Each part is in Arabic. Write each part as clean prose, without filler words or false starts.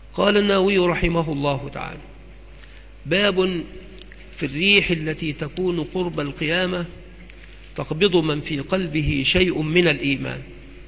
قال النووي رحمه الله تعالى: باب في الريح التي تكون قرب القيامة تقبض من في قلبه شيء من الإيمان.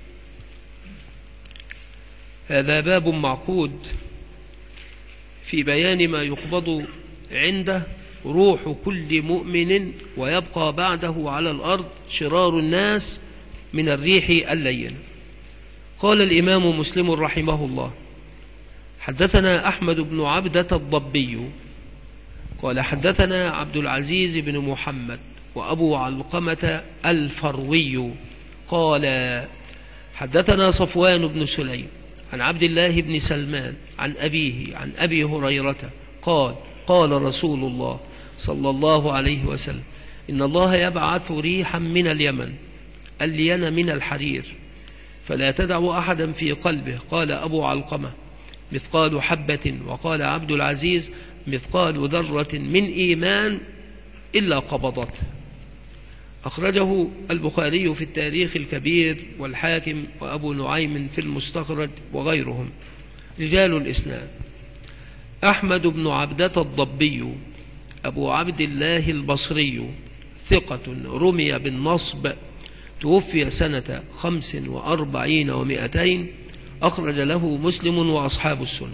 هذا باب معقود في بيان ما يقبض عنده روح كل مؤمن ويبقى بعده على الأرض شرار الناس من الريح اللينة. قال الإمام مسلم رحمه الله: حدثنا أحمد بن عبدة الضبي قال حدثنا عبد العزيز بن محمد وأبو علقمة الفروي قال حدثنا صفوان بن سليم عن عبد الله بن سلمان عن أبيه عن أبي هريرة قال قال رسول الله صلى الله عليه وسلم: إن الله يبعث ريحا من اليمن ألين من الحرير فلا تدع أحدا في قلبه، قال أبو علقمة: مثقال حبة، وقال عبد العزيز: مثقال ذرة من إيمان إلا قبضته. أخرجه البخاري في التاريخ الكبير والحاكم وأبو نعيم في المستخرج وغيرهم. رجال الإسناد: أحمد بن عبدة الضبي أبو عبد الله البصري، ثقة رمي بالنصب، توفي سنة 45 و200، أخرج له مسلم وأصحاب السنن.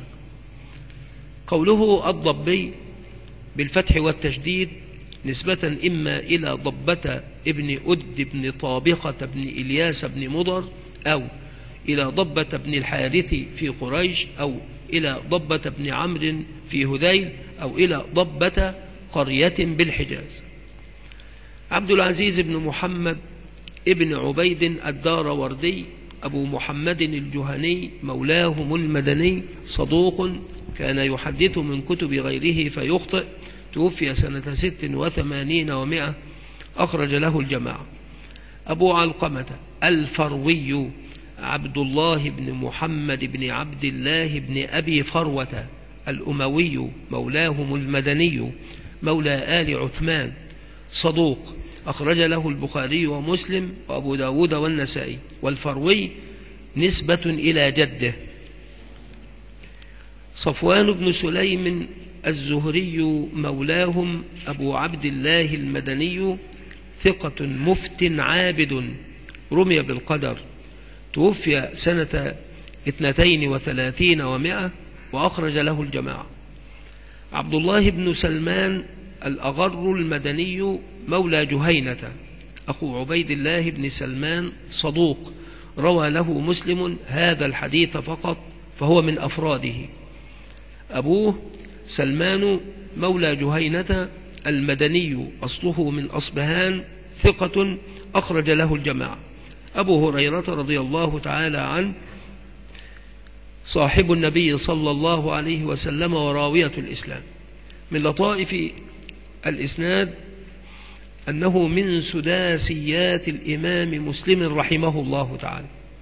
قوله الضبي بالفتح والتشديد نسبة إما إلى ضبة ابن أد بن طابخة بن إلياس بن مضر، أو إلى ضبة بن الحارث في قريش، أو إلى ضبة بن عمرو في هذيل، أو إلى ضبة قرية بالحجاز. عبد العزيز بن محمد ابن عبيد الداروردي أبو محمد الجهني مولاهم المدني، صدوق كان يحدث من كتب غيره فيخطئ، توفي سنة 86 و100، أخرج له الجماعة. أبو علقمة الفروي عبد الله بن محمد بن عبد الله بن أبي فروة الأموي مولاهم المدني مولى آل عثمان، صدوق، أخرج له البخاري ومسلم وأبو داود والنسائي. والفروي نسبة إلى جده. صفوان بن سليم الزهري مولاهم أبو عبد الله المدني، ثقة مفت عابد، رمي بالقدر، توفي سنة 32 و100، وأخرج له الجماعة. عبد الله بن سلمان الأغر المدني مولى جهينة، أخو عبيد الله بن سلمان، صدوق، روى له مسلم هذا الحديث فقط، فهو من أفراده. أبوه سلمان مولى جهينة المدني، أصله من أصبهان، ثقة، أخرج له الجماعة. أبو هريرة رضي الله تعالى عنه صاحب النبي صلى الله عليه وسلم وراوية الإسلام. من لطائف الإسناد أنه من سداسيات الإمام مسلم رحمه الله تعالى،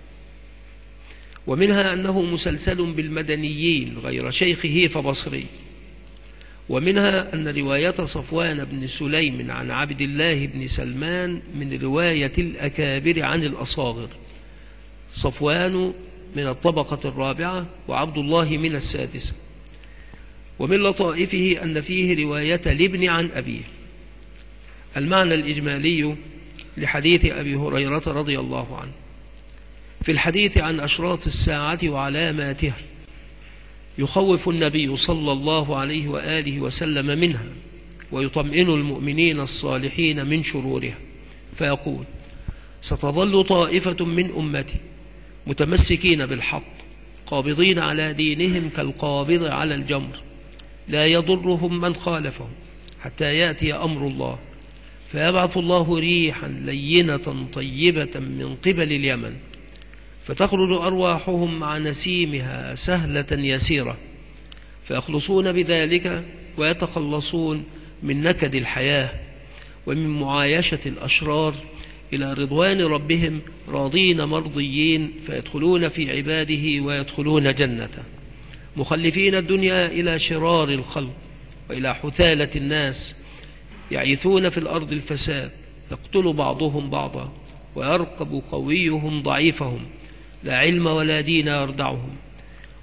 ومنها أنه مسلسل بالمدنيين غير شيخه فبصري، ومنها أن رواية صفوان بن سليم عن عبد الله بن سلمان من رواية الأكابر عن الأصاغر، صفوان من الطبقة الرابعة وعبد الله من السادسة. ومن لطائفه أن فيه رواية لابن عن أبيه. المعنى الإجمالي لحديث أبي هريرة رضي الله عنه: في الحديث عن أشراط الساعة وعلاماتها يخوف النبي صلى الله عليه وآله وسلم منها، ويطمئن المؤمنين الصالحين من شرورها، فيقول: ستظل طائفة من أمتي متمسكين بالحق قابضين على دينهم كالقابض على الجمر، لا يضرهم من خالفهم حتى يأتي أمر الله، فيبعث الله ريحا لينة طيبة من قبل اليمن، فتخرج أرواحهم مع نسيمها سهلة يسيرة، فيخلصون بذلك ويتخلصون من نكد الحياة ومن معايشة الأشرار إلى رضوان ربهم راضين مرضيين، فيدخلون في عباده ويدخلون جنته، مخلفين الدنيا إلى شرار الخلق وإلى حثالة الناس، يعيثون في الأرض الفساد، يقتل بعضهم بعضا ويرقب قويهم ضعيفهم، لا علم ولا دين يردعهم،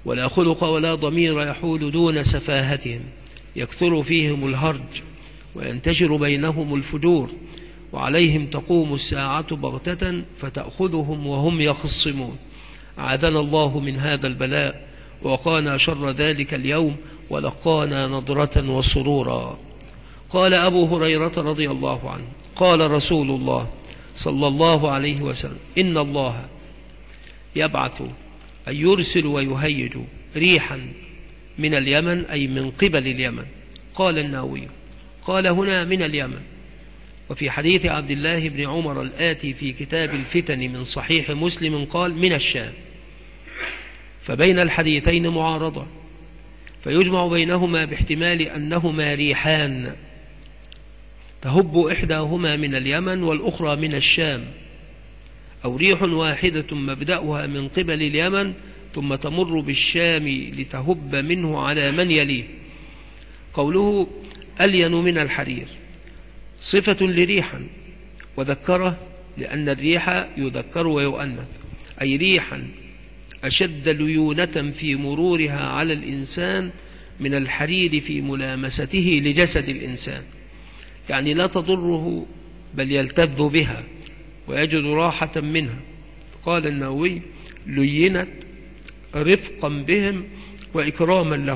ولا خلق ولا ضمير يحول دون سفاهتهم، يكثر فيهم الهرج وينتشر بينهم الفجور، وعليهم تقوم الساعة بغتة فتأخذهم وهم يخصمون. أعاذنا الله من هذا البلاء ووقانا شر ذلك اليوم ولقانا نضرة وسرورا. قال أبو هريرة رضي الله عنه قال رسول الله صلى الله عليه وسلم: إن الله يبعث أن يرسل ويهيج ريحا من اليمن، أي من قبل اليمن. قال النووي: قال هنا من اليمن. وفي حديث عبد الله بن عمر الآتي في كتاب الفتن من صحيح مسلم قال: من الشام. فبين الحديثين معارضة، فيجمع بينهما باحتمال أنهما ريحان تهب إحداهما من اليمن والأخرى من الشام، أو ريح واحدة مبدأها من قبل اليمن ثم تمر بالشام لتهب منه على من يليه. قوله ألين من الحرير صفة لريحا، وذكره لأن الريح يذكر ويؤنث، أي ريحا أشد ليونة في مرورها على الإنسان من الحرير في ملامسته لجسد الإنسان، يعني لا تضره بل يلتذ بها ويجد راحة منها. قال النووي: لينت رفقا بهم وإكراما لهم.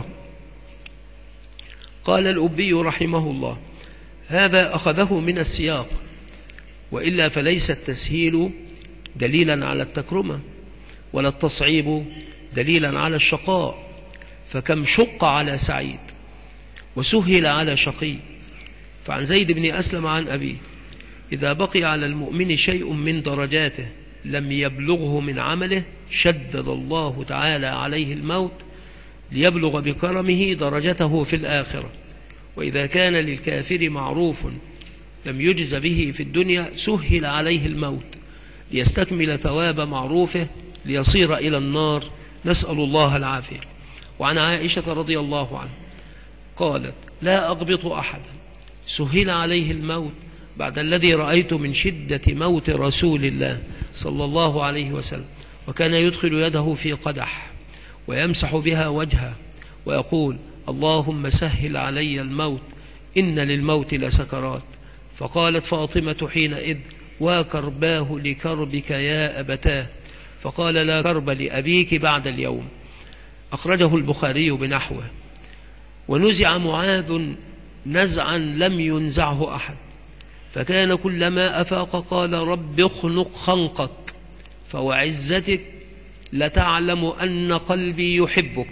قال الأبي رحمه الله: هذا أخذه من السياق، وإلا فليس التسهيل دليلا على التكرمة ولا التصعيب دليلا على الشقاء، فكم شق على سعيد وسهل على شقي. فعن زيد بن أسلم عن أبيه: إذا بقي على المؤمن شيء من درجاته لم يبلغه من عمله شدد الله تعالى عليه الموت ليبلغ بكرمه درجته في الآخرة. وإذا كان للكافر معروف لم يجز به في الدنيا سهل عليه الموت ليستكمل ثواب معروفه ليصير إلى النار، نسأل الله العافية. وعن عائشة رضي الله عنها قالت: لا أغبط أحدا سهل عليه الموت بعد الذي رأيت من شدة موت رسول الله صلى الله عليه وسلم، وكان يدخل يده في قدح ويمسح بها وجهه ويقول: اللهم سهل علي الموت إن للموت لسكرات. فقالت فاطمة حينئذ: وكرباه لكربك يا أبتاه. فقال: لا كرب لأبيك بعد اليوم. أخرجه البخاري بنحوه. ونزع معاذ نزعا لم ينزعه أحد، فكان كلما أفاق قال: رب اخنق خنقك فوعزتك لتعلم أن قلبي يحبك.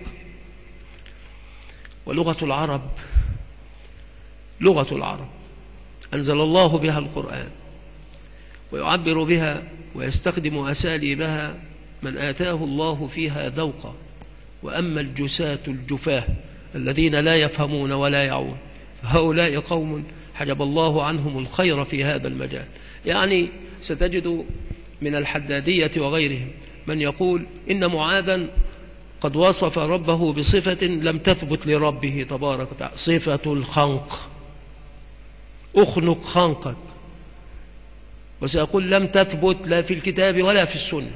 ولغة العرب لغة العرب أنزل الله بها القرآن، ويعبر بها ويستخدم أساليبها من آتاه الله فيها ذوقا. وأما الجساة الجفاه الذين لا يفهمون ولا يعون فهؤلاء قوم حجب الله عنهم الخير في هذا المجال. يعني ستجد من الحدادية وغيرهم من يقول إن معاذا قد وصف ربه بصفة لم تثبت لربه تبارك وتعالى، صفة الخنق، أخنق خنقك، وسأقول لم تثبت لا في الكتاب ولا في السنة.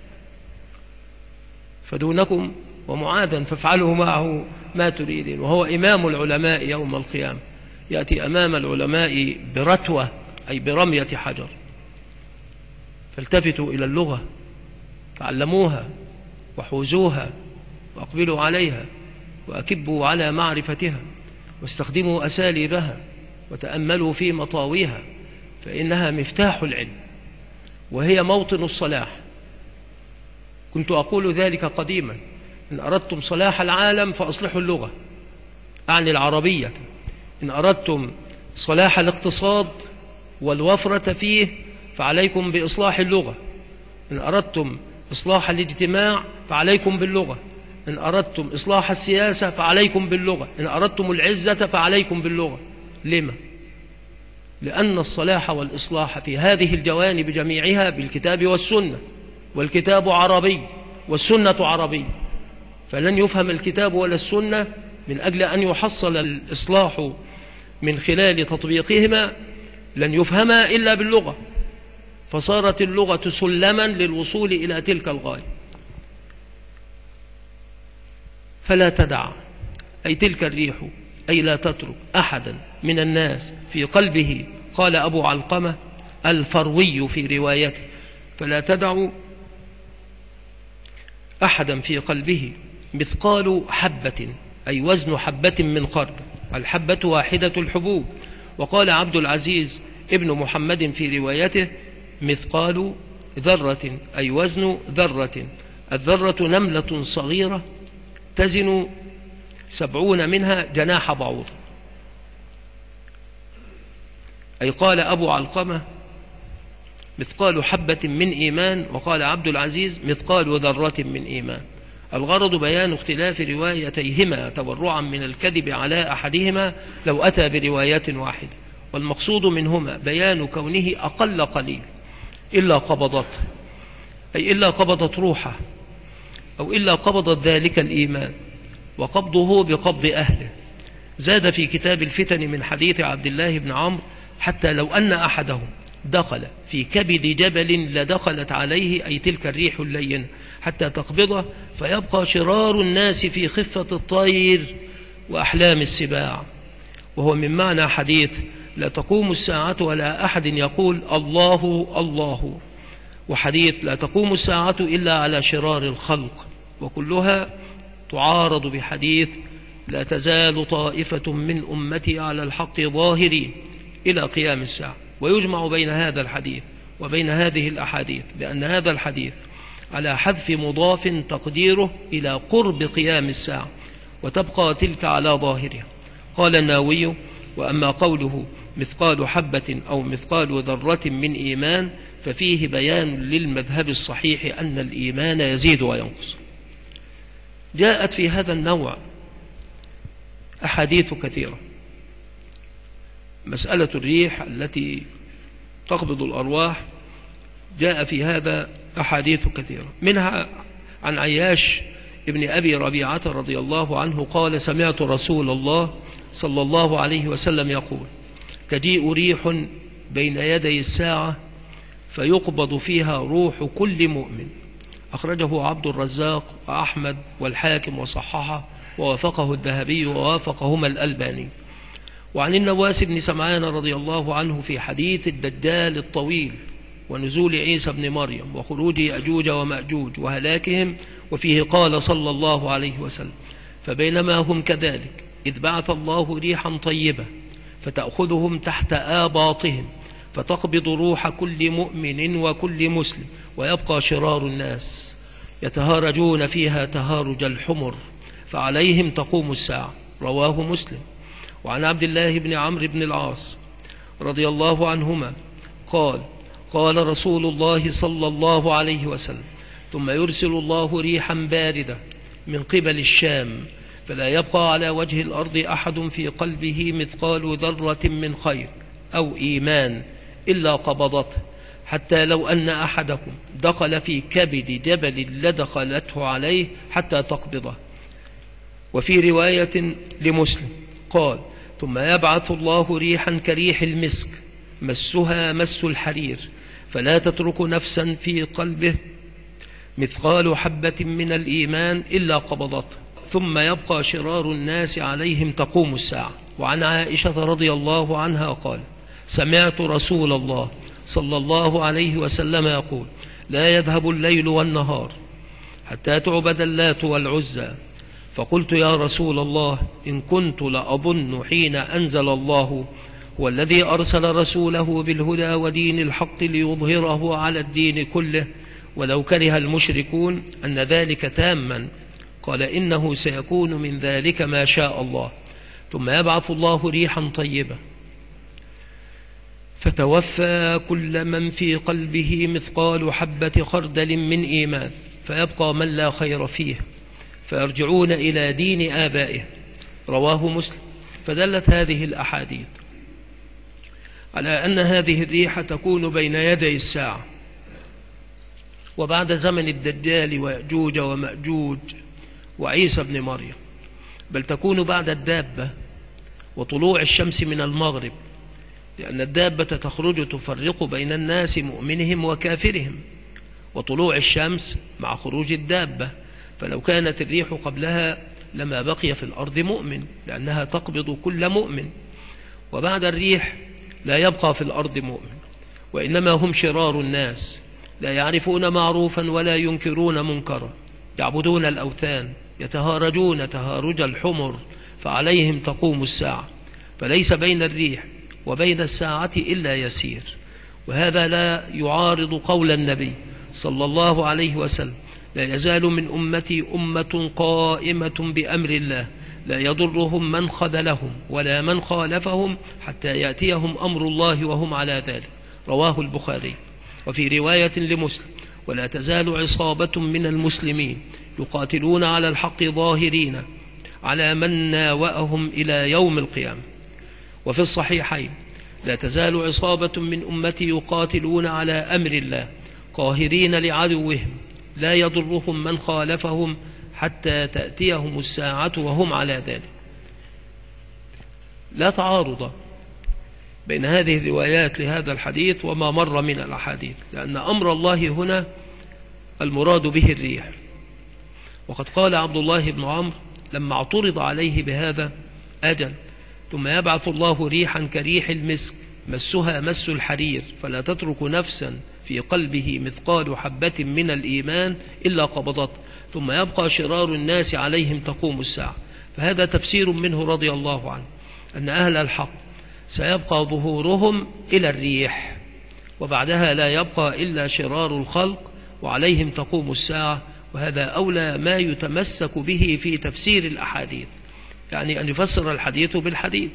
فدونكم ومعاذا فافعلوا معه ما تريدين، وهو إمام العلماء يوم القيامة، يأتي أمام العلماء برتوة أي برمية حجر. فالتفتوا إلى اللغة، تعلموها وحوزوها وأقبلوا عليها وأكبوا على معرفتها واستخدموا أساليبها وتأملوا في مطاويها، فإنها مفتاح العلم وهي موطن الصلاح. كنت أقول ذلك قديما: إن أردتم صلاح العالم فأصلحوا اللغة، أعني العربية. إن أردتم صلاح الاقتصاد والوفرة فيه فعليكم بإصلاح اللغة. إن أردتم إصلاح الاجتماع فعليكم باللغة. إن أردتم إصلاح السياسة فعليكم باللغة. إن أردتم العزة فعليكم باللغة. لما؟ لأن الصلاح والإصلاح في هذه الجوانب جميعها بالكتاب والسنة، والكتاب عربي والسنة عربي، فلن يفهم الكتاب ولا السنة من أجل أن يحصل الإصلاح من خلال تطبيقهما، لن يفهما إلا باللغة، فصارت اللغة سلما للوصول إلى تلك الغاية. فلا تدع، أي تلك الريح، أي لا تترك أحدا من الناس في قلبه. قال أبو علقمة الفروي في روايته: فلا تدع أحدا في قلبه مثقال حبة، أي وزن حبة من خردل، الحبة واحدة الحبوب. وقال عبد العزيز ابن محمد في روايته: مثقال ذرة، أي وزن ذرة. الذرة نملة صغيرة تزن 70 منها جناح بعوض. أي قال أبو علقمة مثقال حبة من إيمان، وقال عبد العزيز مثقال ذرة من إيمان. الغرض بيان اختلاف روايتيهما تورعا من الكذب على أحدهما لو أتى برواية واحدة، والمقصود منهما بيان كونه أقل قليل إلا قبضته، أي إلا قبضت روحه، أو إلا قبضت ذلك الإيمان، وقبضه بقبض أهله. زاد في كتاب الفتن من حديث عبد الله بن عمرو: حتى لو أن أحدهم دخل في كبد جبل لدخلت عليه، أي تلك الريح اللينة، حتى تقبضه، فيبقى شرار الناس في خفة الطير وأحلام السباع. وهو من معنى حديث: لا تقوم الساعة ولا أحد يقول الله الله، وحديث: لا تقوم الساعة إلا على شرار الخلق، وكلها تعارض بحديث: لا تزال طائفة من أمتي على الحق ظاهرين إلى قيام الساعة. ويجمع بين هذا الحديث وبين هذه الأحاديث بأن هذا الحديث على حذف مضاف تقديره إلى قرب قيام الساعة، وتبقى تلك على ظاهرها. قال النووي: وأما قوله مثقال حبة أو مثقال ذرة من إيمان ففيه بيان للمذهب الصحيح أن الإيمان يزيد وينقص. جاءت في هذا النوع أحاديث كثيرة. مسألة الريح التي تقبض الأرواح جاء في هذا أحاديث كثيرة، منها عن عياش ابن أبي ربيعة رضي الله عنه قال: سمعت رسول الله صلى الله عليه وسلم يقول: تجيء ريح بين يدي الساعة فيقبض فيها روح كل مؤمن. أخرجه عبد الرزاق وأحمد والحاكم وصححه، ووافقه الذهبي ووافقهما الألباني. وعن النواس بن سمعان رضي الله عنه في حديث الدجال الطويل ونزول عيسى بن مريم وخروج يأجوج ومأجوج وهلاكهم، وفيه قال صلى الله عليه وسلم: فبينما هم كذلك إذ بعث الله ريحا طيبة فتأخذهم تحت آباطهم فتقبض روح كل مؤمن وكل مسلم، ويبقى شرار الناس يتهارجون فيها تهارج الحمر، فعليهم تقوم الساعة. رواه مسلم. وعن عبد الله بن عمرو بن العاص رضي الله عنهما قال: قال رسول الله صلى الله عليه وسلم: ثم يرسل الله ريحا باردة من قبل الشام فلا يبقى على وجه الأرض أحد في قلبه مثقال ذرة من خير أو إيمان إلا قبضته، حتى لو أن أحدكم دخل في كبد جبل لدخلته عليه حتى تقبضه. وفي رواية لمسلم قال: ثم يبعث الله ريحا كريح المسك مسها مس الحرير فلا تترك نفسا في قلبه مثقال حبة من الإيمان إلا قبضته، ثم يبقى شرار الناس عليهم تقوم الساعة. وعن عائشة رضي الله عنها قال: سمعت رسول الله صلى الله عليه وسلم يقول: لا يذهب الليل والنهار حتى تعبد اللات والعزى. فقلت: يا رسول الله، إن كنت لأظن حين أنزل الله هو الذي أرسل رسوله بالهدى ودين الحق ليظهره على الدين كله ولو كره المشركون أن ذلك تاما. قال: إنه سيكون من ذلك ما شاء الله، ثم يبعث الله ريحا طيبة فتوفى كل من في قلبه مثقال حبة خردل من إيمان، فيبقى من لا خير فيه فيرجعون إلى دين آبائه. رواه مسلم. فدلت هذه الأحاديث على أن هذه الريح تكون بين يدي الساعة وبعد زمن الدجال ويأجوج ومأجوج وعيسى بن مريم، بل تكون بعد الدابة وطلوع الشمس من المغرب، لأن الدابة تخرج تفرق بين الناس مؤمنهم وكافرهم، وطلوع الشمس مع خروج الدابة. فلو كانت الريح قبلها لما بقي في الأرض مؤمن، لأنها تقبض كل مؤمن. وبعد الريح لا يبقى في الأرض مؤمن، وإنما هم شرار الناس، لا يعرفون معروفا ولا ينكرون منكرا، يعبدون الأوثان، يتهارجون تهارج الحمر، فعليهم تقوم الساعة. فليس بين الريح وبين الساعة إلا يسير. وهذا لا يعارض قول النبي صلى الله عليه وسلم: لا يزال من أمتي أمة قائمة بأمر الله لا يضرهم من خذلهم ولا من خالفهم حتى يأتيهم أمر الله وهم على ذلك. رواه البخاري. وفي رواية لمسلم: ولا تزال عصابة من المسلمين يقاتلون على الحق ظاهرين على من ناوأهم إلى يوم القيامة. وفي الصحيحين: لا تزال عصابة من أمتي يقاتلون على أمر الله قاهرين لعدوهم لا يضرهم من خالفهم حتى تأتيهم الساعة وهم على ذلك. لا تعارض بين هذه الروايات لهذا الحديث وما مر من الأحاديث، لأن أمر الله هنا المراد به الريح. وقد قال عبد الله بن عمرو لما اعترض عليه بهذا: أجل، ثم يبعث الله ريحا كريح المسك مسها مس الحرير، فلا تترك نفسا في قلبه مثقال حبة من الإيمان إلا قبضته، ثم يبقى شرار الناس عليهم تقوم الساعة. فهذا تفسير منه رضي الله عنه أن أهل الحق سيبقى ظهورهم إلى الريح، وبعدها لا يبقى إلا شرار الخلق وعليهم تقوم الساعة. وهذا أولى ما يتمسك به في تفسير الأحاديث، يعني أن يفسر الحديث بالحديث.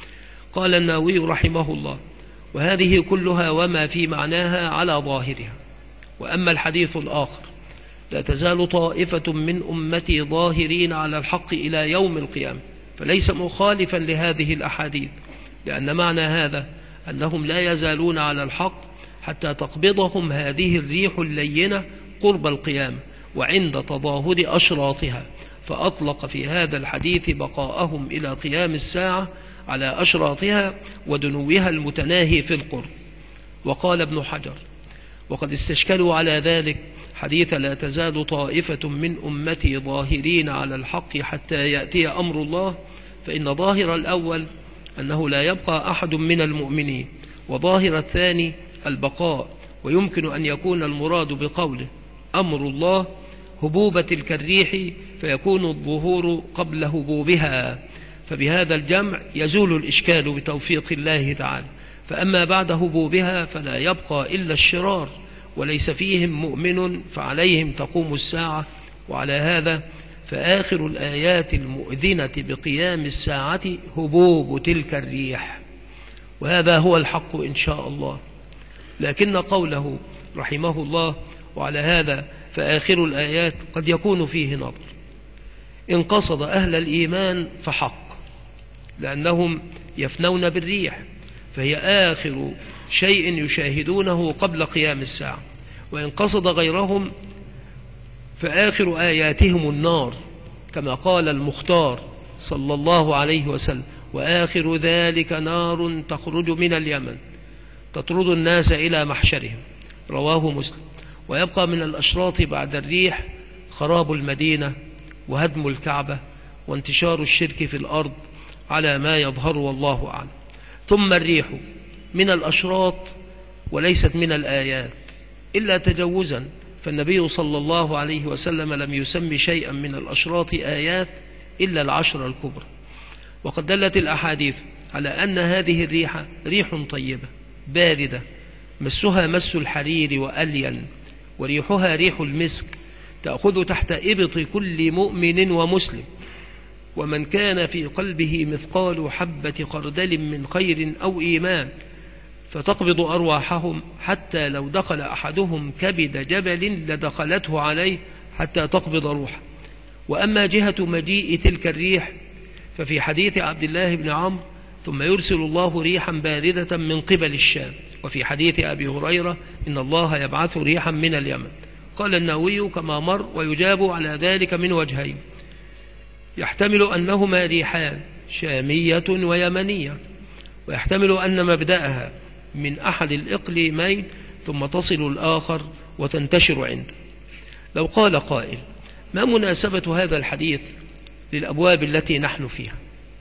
قال النووي رحمه الله: وهذه كلها وما في معناها على ظاهرها. وأما الحديث الآخر: لا تزال طائفة من أمتي ظاهرين على الحق إلى يوم القيامة، فليس مخالفا لهذه الأحاديث، لأن معنى هذا أنهم لا يزالون على الحق حتى تقبضهم هذه الريح اللينة قرب القيامة وعند تضاهد أشراطها، فأطلق في هذا الحديث بقاءهم إلى قيام الساعة على أشراطها ودنوها المتناهي في القرب. وقال ابن حجر: وقد استشكلوا على ذلك حديث لا تزال طائفة من أمتي ظاهرين على الحق حتى يأتي أمر الله، فإن ظاهر الأول أنه لا يبقى أحد من المؤمنين، وظاهر الثاني البقاء. ويمكن أن يكون المراد بقوله أمر الله هبوب تلك الريح، فيكون الظهور قبل هبوبها، فبهذا الجمع يزول الإشكال بتوفيق الله تعالى. فأما بعد هبوبها فلا يبقى إلا الشرار وليس فيهم مؤمن، فعليهم تقوم الساعة. وعلى هذا فآخر الآيات المؤذنة بقيام الساعة هبوب تلك الريح، وهذا هو الحق إن شاء الله. لكن قوله رحمه الله وعلى هذا فآخر الآيات قد يكون فيه نظر. إن قصد أهل الإيمان فحق، لأنهم يفنون بالريح، فهي آخر شيء يشاهدونه قبل قيام الساعة. وإن قصد غيرهم فآخر آياتهم النار، كما قال المختار صلى الله عليه وسلم: وآخر ذلك نار تخرج من اليمن تطرد الناس إلى محشرهم. رواه مسلم. ويبقى من الأشراط بعد الريح خراب المدينة وهدم الكعبة وانتشار الشرك في الأرض على ما يظهر والله أعلم. ثم الريح من الأشراط وليست من الآيات إلا تجوزا، فالنبي صلى الله عليه وسلم لم يسمي شيئا من الأشراط آيات إلا العشر الكبرى. وقد دلت الأحاديث على أن هذه الريح ريح طيبة باردة مسها مس الحرير وألين، وريحها ريح المسك تأخذ تحت إبط كل مؤمن ومسلم، ومن كان في قلبه مثقال حبة خردل من خير أو إيمان، فتقبض أرواحهم حتى لو دخل أحدهم كبد جبل لدخلته عليه حتى تقبض روحه. وأما جهة مجيء تلك الريح ففي حديث عبد الله بن عمرو: ثم يرسل الله ريحا باردة من قبل الشام. وفي حديث أبي هريرة: إن الله يبعث ريحا من اليمن. قال النووي كما مر: ويجاب على ذلك من وجهين: يحتمل أنهما ريحان شامية ويمنية، ويحتمل أن مبدأها من أحد الإقليمين ثم تصل الآخر وتنتشر عنده. لو قال قائل: ما مناسبة هذا الحديث للأبواب التي نحن فيها.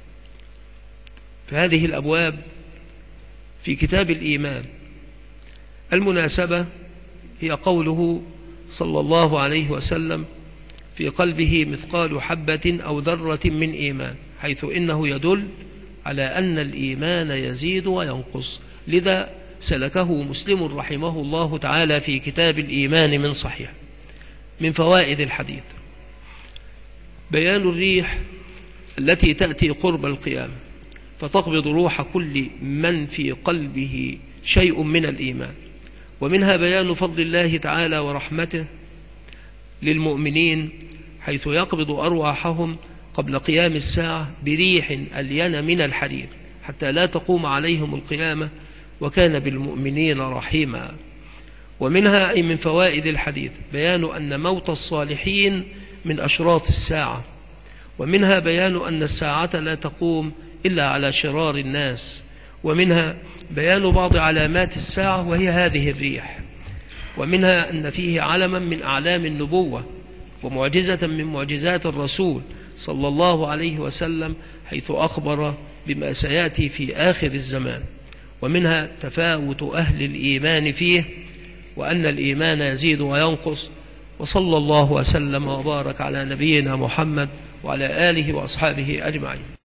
فهذه الأبواب في كتاب الإيمان. المناسبة هي قوله صلى الله عليه وسلم: في قلبه مثقال حبة أو ذرة من إيمان، حيث إنه يدل على أن الإيمان يزيد وينقص. لذا سلكه مسلم رحمه الله تعالى في كتاب الإيمان من صحيح. من فوائد الحديث: بيان الريح التي تأتي قرب القيامة فتقبض روح كل من في قلبه شيء من الإيمان، ومنها بيان فضل الله تعالى ورحمته للمؤمنين، حيث يقبض أرواحهم قبل قيام الساعة بريح ألين من الحرير حتى لا تقوم عليهم القيامة، وكان بالمؤمنين رحيما. ومنها أي من فوائد الحديث بيان أن موت الصالحين من أشراط الساعة، ومنها بيان أن الساعة لا تقوم إلا على شرار الناس، ومنها بيان بعض علامات الساعة وهي هذه الريح، ومنها أن فيه علما من أعلام النبوة ومعجزة من معجزات الرسول صلى الله عليه وسلم، حيث أخبر بما سيأتي في آخر الزمان. ومنها تفاوت أهل الإيمان فيه، وأن الإيمان يزيد وينقص. وصلى الله وسلم وبارك على نبينا محمد وعلى آله وأصحابه أجمعين.